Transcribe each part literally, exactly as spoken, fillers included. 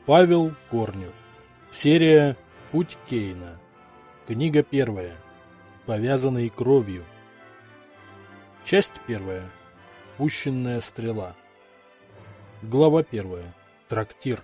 Павел Корнев. Серия «Путь Кейна». Книга первая. Повязанный кровью. Часть первая. Пущенная стрела. Глава первая. Трактир.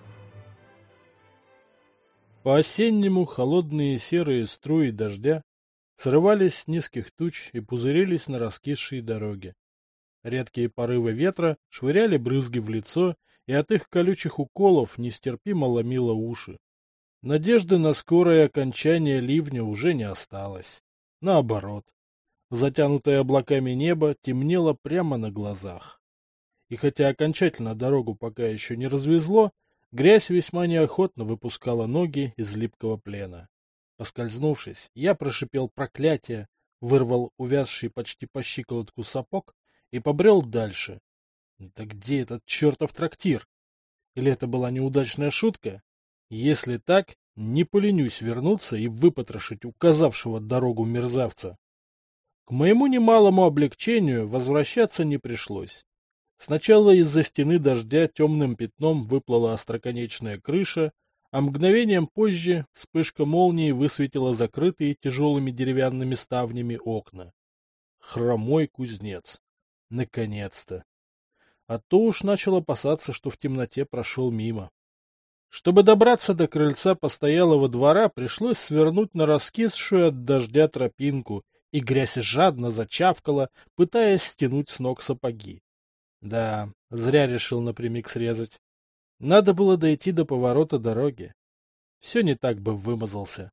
По-осеннему холодные серые струи дождя срывались с низких туч и пузырились на раскисшей дороге. Редкие порывы ветра швыряли брызги в лицо, и от их колючих уколов нестерпимо ломило уши. Надежды на скорое окончание ливня уже не осталось. Наоборот, затянутое облаками небо темнело прямо на глазах. И хотя окончательно дорогу пока еще не развезло, грязь весьма неохотно выпускала ноги из липкого плена. Поскользнувшись, я прошипел проклятие, вырвал увязший почти по щиколотку сапог и побрел дальше. Да где этот чертов трактир? Или это была неудачная шутка? Если так, не поленюсь вернуться и выпотрошить указавшего дорогу мерзавца. К моему немалому облегчению возвращаться не пришлось. Сначала из-за стены дождя темным пятном выплыла остроконечная крыша, а мгновением позже вспышка молнии высветила закрытые тяжелыми деревянными ставнями окна. Хромой кузнец. Наконец-то. А то уж начал опасаться, что в темноте прошел мимо. Чтобы добраться до крыльца постоялого двора, пришлось свернуть на раскисшую от дождя тропинку, и грязь жадно зачавкала, пытаясь стянуть с ног сапоги. Да, зря решил напрямик срезать. Надо было дойти до поворота дороги. Все не так бы вымазался.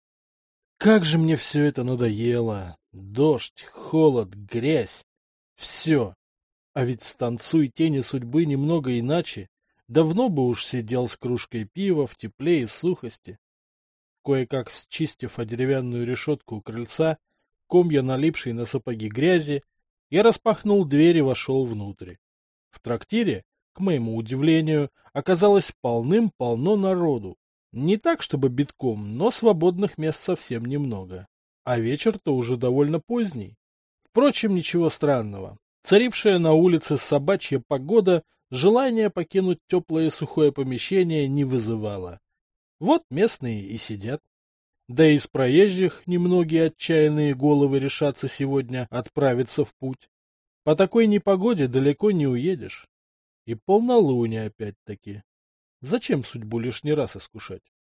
Как же мне все это надоело! Дождь, холод, грязь. Все. А ведь станцуй тени судьбы немного иначе, давно бы уж сидел с кружкой пива в тепле и сухости. Кое-как счистив о деревянную решетку у крыльца, комья налипшей на сапоги грязи, я распахнул дверь и вошел внутрь. В трактире, к моему удивлению, оказалось полным-полно народу. Не так, чтобы битком, но свободных мест совсем немного. А вечер-то уже довольно поздний. Впрочем, ничего странного. Царившая на улице собачья погода желание покинуть теплое и сухое помещение не вызывало. Вот местные и сидят. Да и из проезжих немногие отчаянные головы решатся сегодня отправиться в путь. По такой непогоде далеко не уедешь. И полнолуние опять-таки. Зачем судьбу лишний раз искушать?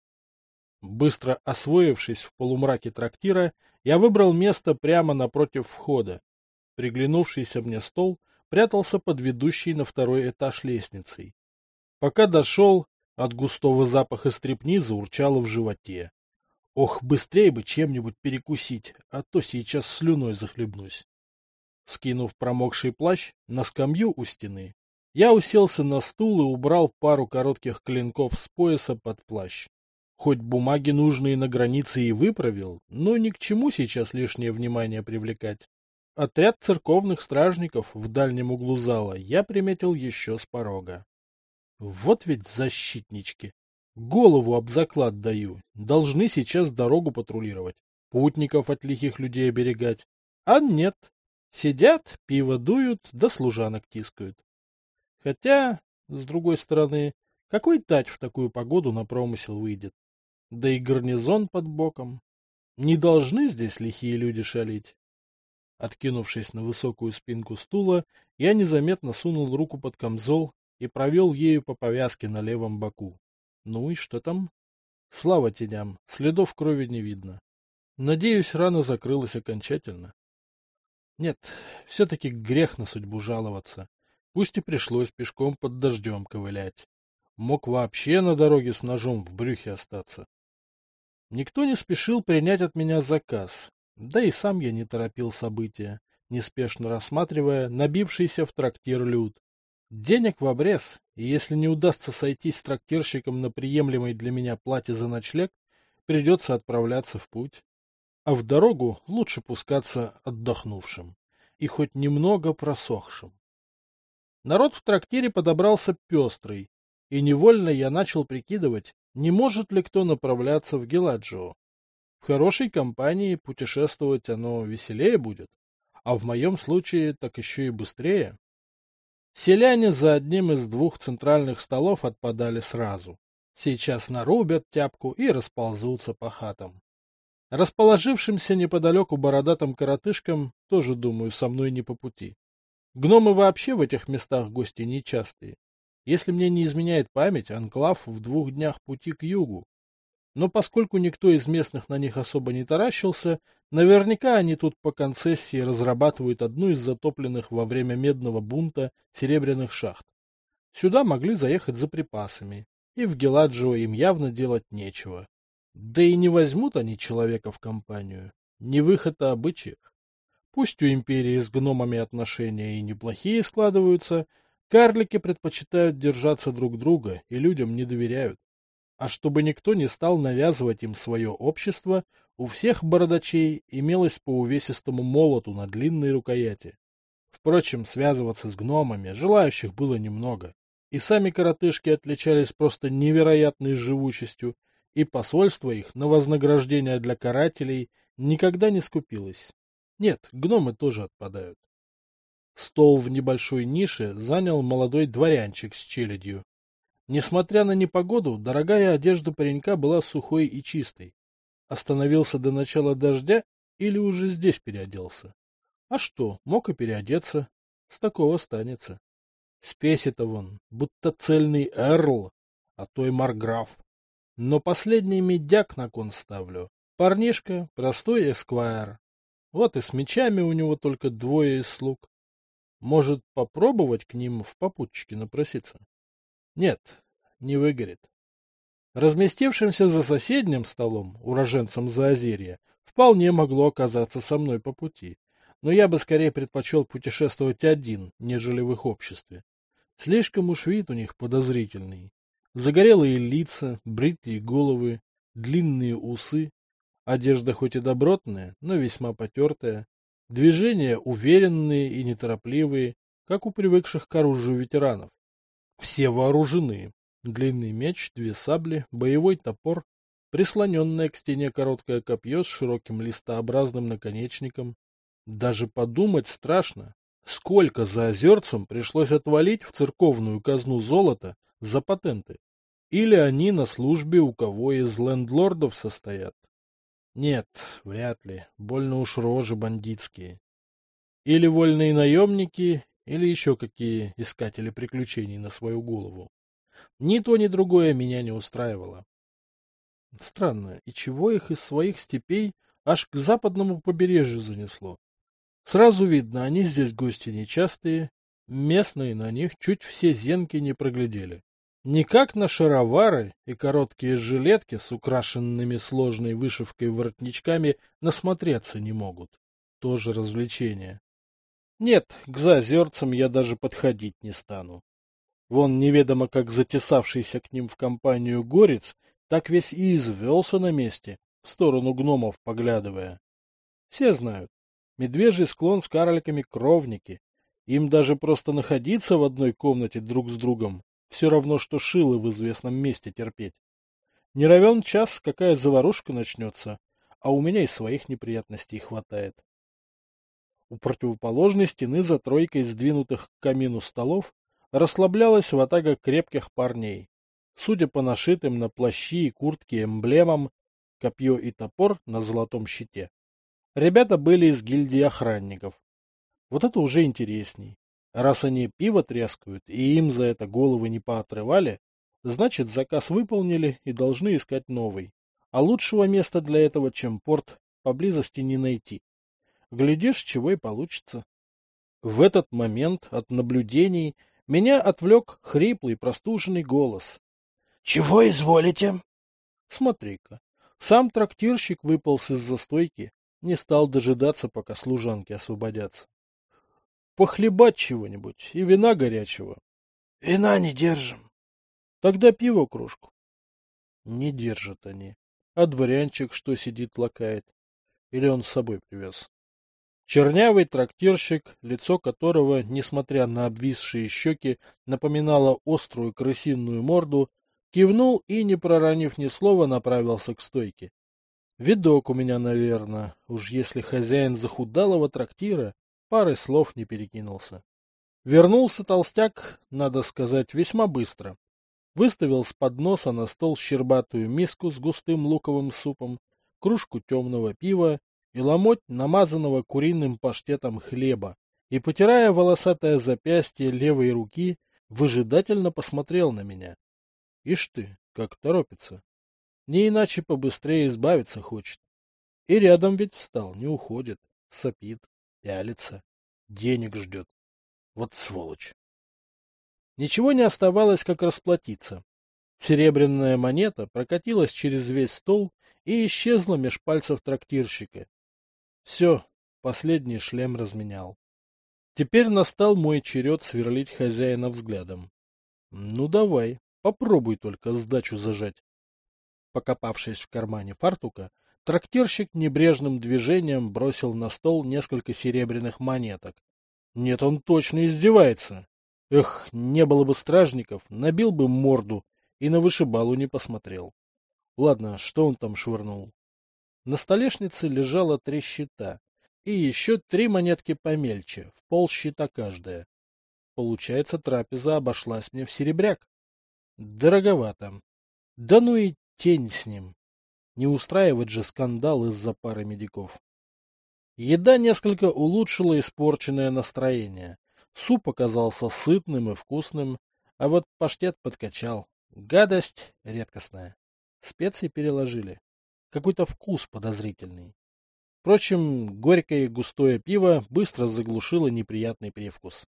Быстро освоившись в полумраке трактира, я выбрал место прямо напротив входа. Приглянувшийся мне стол прятался под ведущей на второй этаж лестницей. Пока дошел, от густого запаха стрепни заурчало в животе. Ох, быстрее бы чем-нибудь перекусить, а то сейчас слюной захлебнусь. Скинув промокший плащ на скамью у стены, я уселся на стул и убрал пару коротких клинков с пояса под плащ. Хоть бумаги нужные на границе и выправил, но ни к чему сейчас лишнее внимание привлекать. Отряд церковных стражников в дальнем углу зала я приметил еще с порога. Вот ведь защитнички! Голову об заклад даю. Должны сейчас дорогу патрулировать, путников от лихих людей оберегать. А нет. Сидят, пиво дуют, да служанок тискают. Хотя, с другой стороны, какой тать в такую погоду на промысел выйдет? Да и гарнизон под боком. Не должны здесь лихие люди шалить. Откинувшись на высокую спинку стула, я незаметно сунул руку под камзол и провел ею по повязке на левом боку. Ну и что там? Слава теням, следов крови не видно. Надеюсь, рана закрылась окончательно. Нет, все-таки грех на судьбу жаловаться. Пусть и пришлось пешком под дождем ковылять. Мог вообще на дороге с ножом в брюхе остаться. Никто не спешил принять от меня заказ. Да и сам я не торопил события, неспешно рассматривая набившийся в трактир люд. Денег в обрез, и если не удастся сойтись с трактирщиком на приемлемой для меня плате за ночлег, придется отправляться в путь. А в дорогу лучше пускаться отдохнувшим и хоть немного просохшим. Народ в трактире подобрался пестрый, и невольно я начал прикидывать, не может ли кто направляться в Геладжио. В хорошей компании путешествовать оно веселее будет, а в моем случае так еще и быстрее. Селяне за одним из двух центральных столов отпадали сразу. Сейчас нарубят тяпку и расползутся по хатам. Расположившимся неподалеку бородатым коротышкам тоже, думаю, со мной не по пути. Гномы вообще в этих местах гости нечастые. Если мне не изменяет память, анклав в двух днях пути к югу. Но поскольку никто из местных на них особо не таращился, наверняка они тут по концессии разрабатывают одну из затопленных во время медного бунта серебряных шахт. Сюда могли заехать за припасами, и в Геладжио им явно делать нечего. Да и не возьмут они человека в компанию, не в их это обычаях. Пусть у империи с гномами отношения и неплохие складываются, карлики предпочитают держаться друг друга и людям не доверяют. А чтобы никто не стал навязывать им свое общество, у всех бородачей имелось по увесистому молоту на длинной рукояти. Впрочем, связываться с гномами желающих было немного, и сами коротышки отличались просто невероятной живучестью, и посольство их на вознаграждение для карателей никогда не скупилось. Нет, гномы тоже отпадают. Стол в небольшой нише занял молодой дворянчик с челядью. Несмотря на непогоду, дорогая одежда паренька была сухой и чистой. Остановился до начала дождя или уже здесь переоделся? А что, мог и переодеться. С такого станется. Спеси-то вон, будто цельный эрл, а то и марграф. Но последний медяк на кон ставлю. Парнишка, простой эсквайр. Вот и с мечами у него только двое из слуг. Может, попробовать к ним в попутчики напроситься? Нет, не выгорит. Разместившимся за соседним столом, уроженцем Заозерья, вполне могло оказаться со мной по пути. Но я бы скорее предпочел путешествовать один, нежели в их обществе. Слишком уж вид у них подозрительный. Загорелые лица, бритые головы, длинные усы. Одежда хоть и добротная, но весьма потертая. Движения уверенные и неторопливые, как у привыкших к оружию ветеранов. Все вооружены. Длинный меч, две сабли, боевой топор, прислоненное к стене короткое копье с широким листообразным наконечником. Даже подумать страшно, сколько за озерцем пришлось отвалить в церковную казну золота за патенты. Или они на службе у кого из лендлордов состоят. Нет, вряд ли, больно уж рожи бандитские. Или вольные наемники, или еще какие искатели приключений на свою голову. Ни то, ни другое меня не устраивало. Странно, и чего их из своих степей аж к западному побережью занесло? Сразу видно, они здесь гости нечастые, местные на них чуть все зенки не проглядели. Никак на шаровары и короткие жилетки с украшенными сложной вышивкой воротничками насмотреться не могут. Тоже развлечение. Нет, к заозерцам я даже подходить не стану. Вон неведомо как затесавшийся к ним в компанию горец, так весь и извелся на месте, в сторону гномов поглядывая. Все знают, медвежий склон с карликами кровники. Им даже просто находиться в одной комнате друг с другом все равно, что шило в известном месте терпеть. Не равен час, какая заварушка начнется, а у меня и своих неприятностей хватает. У противоположной стены за тройкой сдвинутых к камину столов расслаблялась ватага крепких парней. Судя по нашитым на плащи и куртки эмблемам, копье и топор на золотом щите, ребята были из гильдии охранников. Вот это уже интересней. Раз они пиво трескают, и им за это головы не поотрывали, значит, заказ выполнили и должны искать новый. А лучшего места для этого, чем порт, поблизости не найти. Глядишь, чего и получится. В этот момент от наблюдений меня отвлек хриплый простуженный голос. — Чего изволите? Смотри-ка, сам трактирщик выполз из-за стойки, не стал дожидаться, пока служанки освободятся. Похлебать чего-нибудь и вина горячего. — Вина не держим. — Тогда пиво кружку. Не держат они. А дворянчик что сидит лакает? Или он с собой привез? Чернявый трактирщик, лицо которого, несмотря на обвисшие щеки, напоминало острую крысиную морду, кивнул и, не проронив ни слова, направился к стойке. Видок у меня, наверное, уж если хозяин захудалого трактира, пары слов не перекинулся. Вернулся толстяк, надо сказать, весьма быстро. выставил с подноса на стол щербатую миску с густым луковым супом, кружку темного пива и ломоть намазанного куриным паштетом хлеба, и, потирая волосатое запястье левой руки, выжидательно посмотрел на меня. Ишь ты, как торопится. Не иначе побыстрее избавиться хочет. И рядом ведь встал, не уходит, сопит, пялится, денег ждет. Вот сволочь. Ничего не оставалось, как расплатиться. Серебряная монета прокатилась через весь стол и исчезла меж пальцев трактирщика. Все, последний шлем разменял. Теперь настал мой черед сверлить хозяина взглядом. Ну давай, попробуй только сдачу зажать. Покопавшись в кармане фартука, трактирщик небрежным движением бросил на стол несколько серебряных монеток. Нет, он точно издевается. Эх, не было бы стражников, набил бы морду и на вышибалу не посмотрел. Ладно, что он там швырнул? На столешнице лежало три щита и еще три монетки помельче, в полщита каждая. Получается, трапеза обошлась мне в серебряк. Дороговато. Да ну и тень с ним. Не устраивать же скандал из-за пары медиков. Еда несколько улучшила испорченное настроение. Суп оказался сытным и вкусным, а вот паштет подкачал. Гадость редкостная. Специи переложили. Какой-то вкус подозрительный. Впрочем, горькое и густое пиво быстро заглушило неприятный привкус.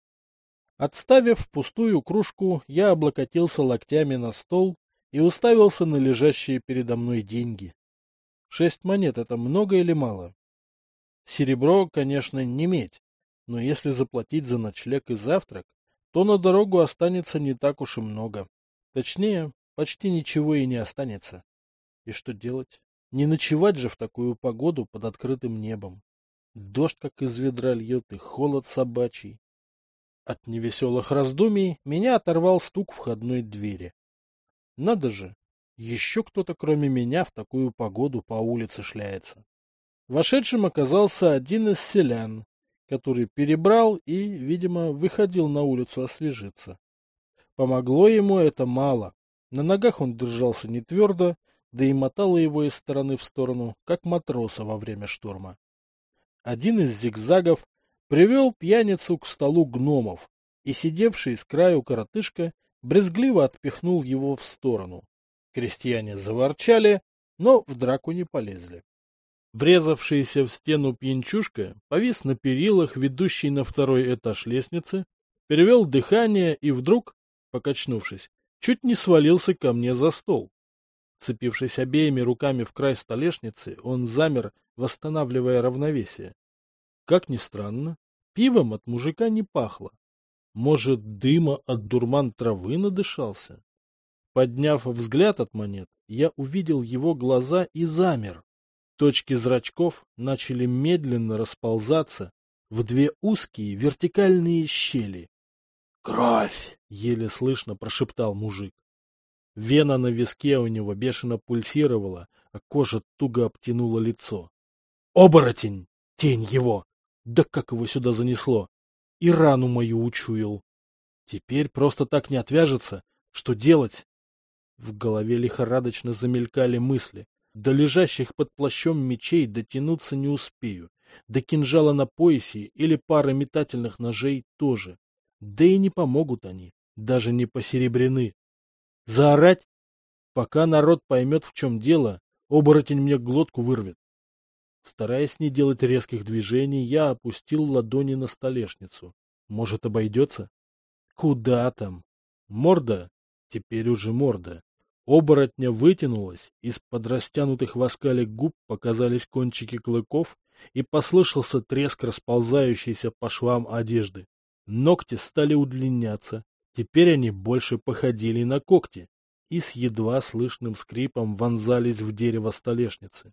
Отставив пустую кружку, я облокотился локтями на стол и уставился на лежащие передо мной деньги. Шесть монет — это много или мало? Серебро, конечно, не медь, но если заплатить за ночлег и завтрак, то на дорогу останется не так уж и много. Точнее, почти ничего и не останется. И что делать? Не ночевать же в такую погоду под открытым небом. Дождь как из ведра льет и холод собачий. От невеселых раздумий меня оторвал стук входной двери. Надо же, еще кто-то кроме меня в такую погоду по улице шляется. Вошедшим оказался один из селян, который перебрал и, видимо, выходил на улицу освежиться. Помогло ему это мало. На ногах он держался не твердо, да и мотало его из стороны в сторону, как матроса во время шторма. Один из зигзагов привел пьяницу к столу гномов, и сидевший с краю коротышка брезгливо отпихнул его в сторону. Крестьяне заворчали, но в драку не полезли. Врезавшийся в стену пьянчушка повис на перилах, ведущей на второй этаж лестницы, перевел дыхание и вдруг, покачнувшись, чуть не свалился ко мне за стол. Цепившись обеими руками в край столешницы, он замер, восстанавливая равновесие. Как ни странно, пивом от мужика не пахло. Может, дыма от дурман травы надышался? Подняв взгляд от монет, я увидел его глаза и замер. Точки зрачков начали медленно расползаться в две узкие вертикальные щели. «Кровь!» — еле слышно прошептал мужик. Вена на виске у него бешено пульсировала, а кожа туго обтянула лицо. «Оборотень! Тень его! Да как его сюда занесло! И рану мою учуял! Теперь просто так не отвяжется. Что делать?» В голове лихорадочно замелькали мысли. До лежащих под плащом мечей дотянуться не успею. До кинжала на поясе или пары метательных ножей тоже. Да и не помогут они, даже не посеребрены. Заорать? Пока народ поймет, в чем дело, оборотень мне глотку вырвет. Стараясь не делать резких движений, я опустил ладони на столешницу. Может, обойдется? Куда там? Морда? Теперь уже морда. Оборотня вытянулась, из-под растянутых в оскале губ показались кончики клыков, и послышался треск расползающейся по швам одежды. Ногти стали удлиняться, теперь они больше походили на когти, и с едва слышным скрипом вонзались в дерево столешницы.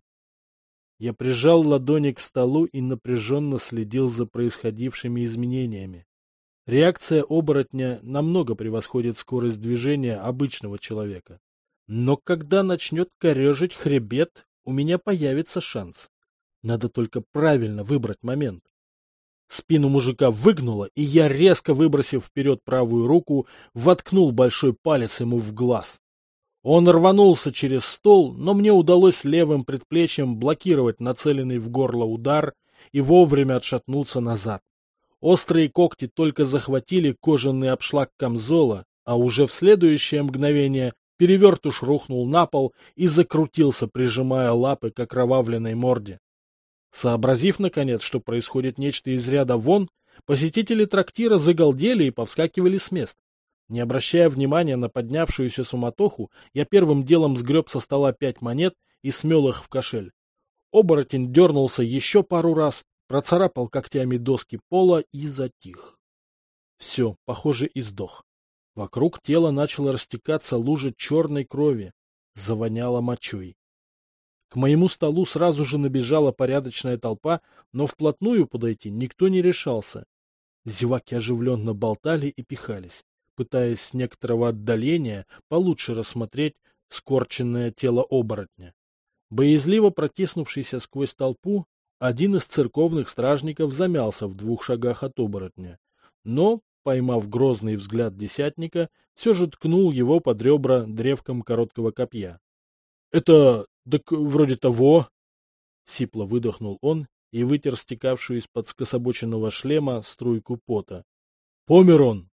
Я прижал ладони к столу и напряженно следил за происходившими изменениями. Реакция оборотня намного превосходит скорость движения обычного человека. Но когда начнет корежить хребет, у меня появится шанс. Надо только правильно выбрать момент. Спину мужика выгнуло, и я, резко выбросив вперед правую руку, воткнул большой палец ему в глаз. Он рванулся через стол, но мне удалось левым предплечьем блокировать нацеленный в горло удар и вовремя отшатнуться назад. Острые когти только захватили кожаный обшлаг камзола, а уже в следующее мгновение перевертыш рухнул на пол и закрутился, прижимая лапы к окровавленной морде. Сообразив, наконец, что происходит нечто из ряда вон, посетители трактира загалдели и повскакивали с мест. Не обращая внимания на поднявшуюся суматоху, я первым делом сгреб со стола пять монет и смел их в кошель. Оборотень дернулся еще пару раз, процарапал когтями доски пола и затих. Все, похоже, и сдох. Вокруг тела начала растекаться лужа черной крови. Завоняло мочой. К моему столу сразу же набежала порядочная толпа, но вплотную подойти никто не решался. Зеваки оживленно болтали и пихались, пытаясь с некоторого отдаления получше рассмотреть скорченное тело оборотня. Боязливо протиснувшийся сквозь толпу, один из церковных стражников замялся в двух шагах от оборотня, но, поймав грозный взгляд десятника, все же ткнул его под ребра древком короткого копья. — Это... так вроде того... — сипло выдохнул он и вытер стекавшую из-под скособоченного шлема струйку пота. — Помер он!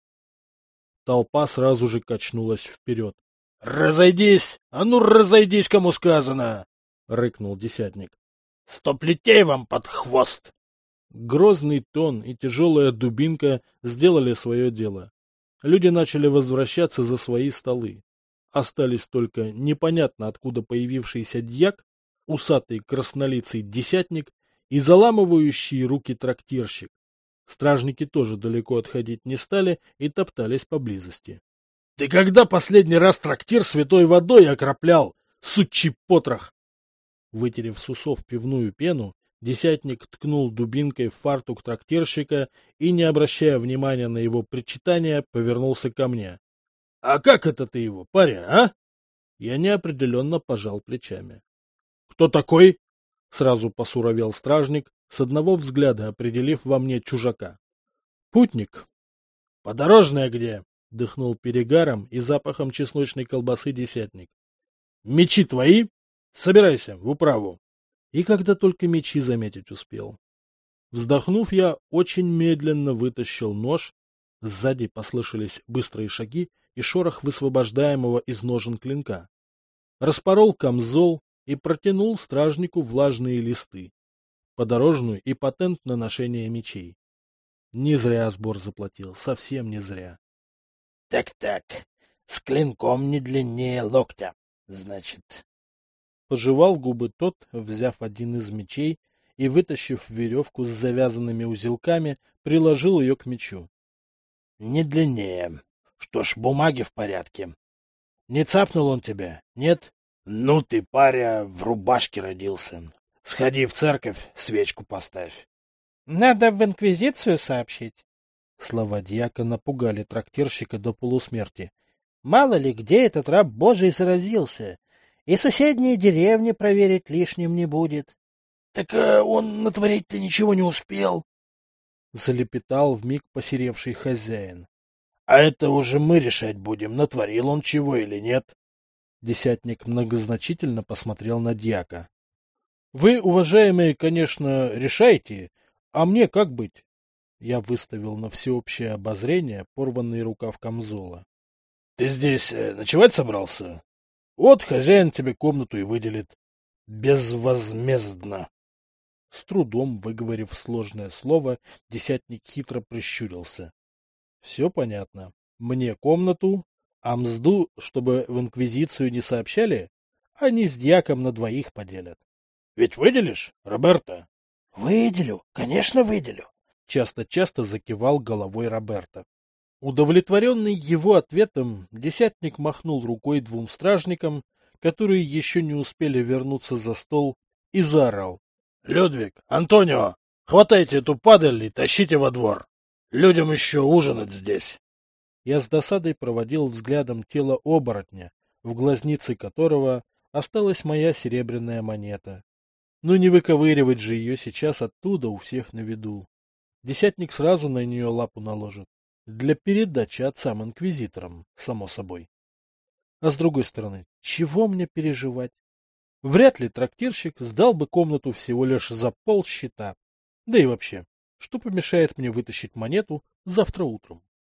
Толпа сразу же качнулась вперед. — Разойдись! А ну разойдись, кому сказано! — рыкнул десятник. — Сто плетей вам под хвост! Грозный тон и тяжелая дубинка сделали свое дело. Люди начали возвращаться за свои столы. Остались только непонятно откуда появившийся дьяк, усатый краснолицый десятник и заламывающий руки трактирщик. Стражники тоже далеко отходить не стали и топтались поблизости. — Ты когда последний раз трактир святой водой окроплял, сучий потрох? Вытерев с усов пивную пену, десятник ткнул дубинкой в фартук трактирщика и, не обращая внимания на его причитания, повернулся ко мне. — А как это ты его, паря, а? Я неопределенно пожал плечами. — Кто такой? — сразу посуровел стражник, с одного взгляда определив во мне чужака. — Путник. — Подорожная где? — дыхнул перегаром и запахом чесночной колбасы десятник. — Мечи твои? Собирайся в управу. И когда только мечи заметить успел. Вздохнув, я очень медленно вытащил нож. Сзади послышались быстрые шаги и шорох высвобождаемого из ножен клинка. Распорол камзол и протянул стражнику влажные листы, подорожную и патент на ношение мечей. Не зря сбор заплатил, совсем не зря. Так-так, с клинком не длиннее локтя, значит. Пожевал губы тот, взяв один из мечей и, вытащив веревку с завязанными узелками, приложил ее к мечу. Не длиннее. Что ж, бумаги в порядке. Не цапнул он тебя, нет? Ну ты, паря, в рубашке родился. Сходи в церковь, свечку поставь. Надо в инквизицию сообщить. Слова дьяка напугали трактирщика до полусмерти. Мало ли, где этот раб Божий заразился. И соседние деревни проверить лишним не будет. — Так э, он натворить-то ничего не успел. — залепетал вмиг посеревший хозяин. — А это уже мы решать будем, натворил он чего или нет. Десятник многозначительно посмотрел на дьяка. — Вы, уважаемые, конечно, решайте, а мне как быть? Я выставил на всеобщее обозрение порванный рукав камзола. — Ты здесь э, ночевать собрался? Вот хозяин тебе комнату и выделит. Безвозмездно. С трудом выговорив сложное слово, десятник хитро прищурился. Все понятно. Мне комнату, а мзду, чтобы в инквизицию не сообщали, они с дьяком на двоих поделят. Ведь выделишь, Роберто? Выделю, конечно, выделю. Часто-часто закивал головой Роберто. Удовлетворенный его ответом, десятник махнул рукой двум стражникам, которые еще не успели вернуться за стол, и заорал. — Людвиг, Антонио, хватайте эту падаль и тащите во двор. Людям еще ужинать здесь. Я с досадой проводил взглядом тело оборотня, в глазнице которого осталась моя серебряная монета. Но не выковыривать же ее сейчас оттуда у всех на виду. Десятник сразу на нее лапу наложит. Для передачи отцам-инквизиторам, само собой. А с другой стороны, чего мне переживать? Вряд ли трактирщик сдал бы комнату всего лишь за полсчета. Да и вообще, что помешает мне вытащить монету завтра утром?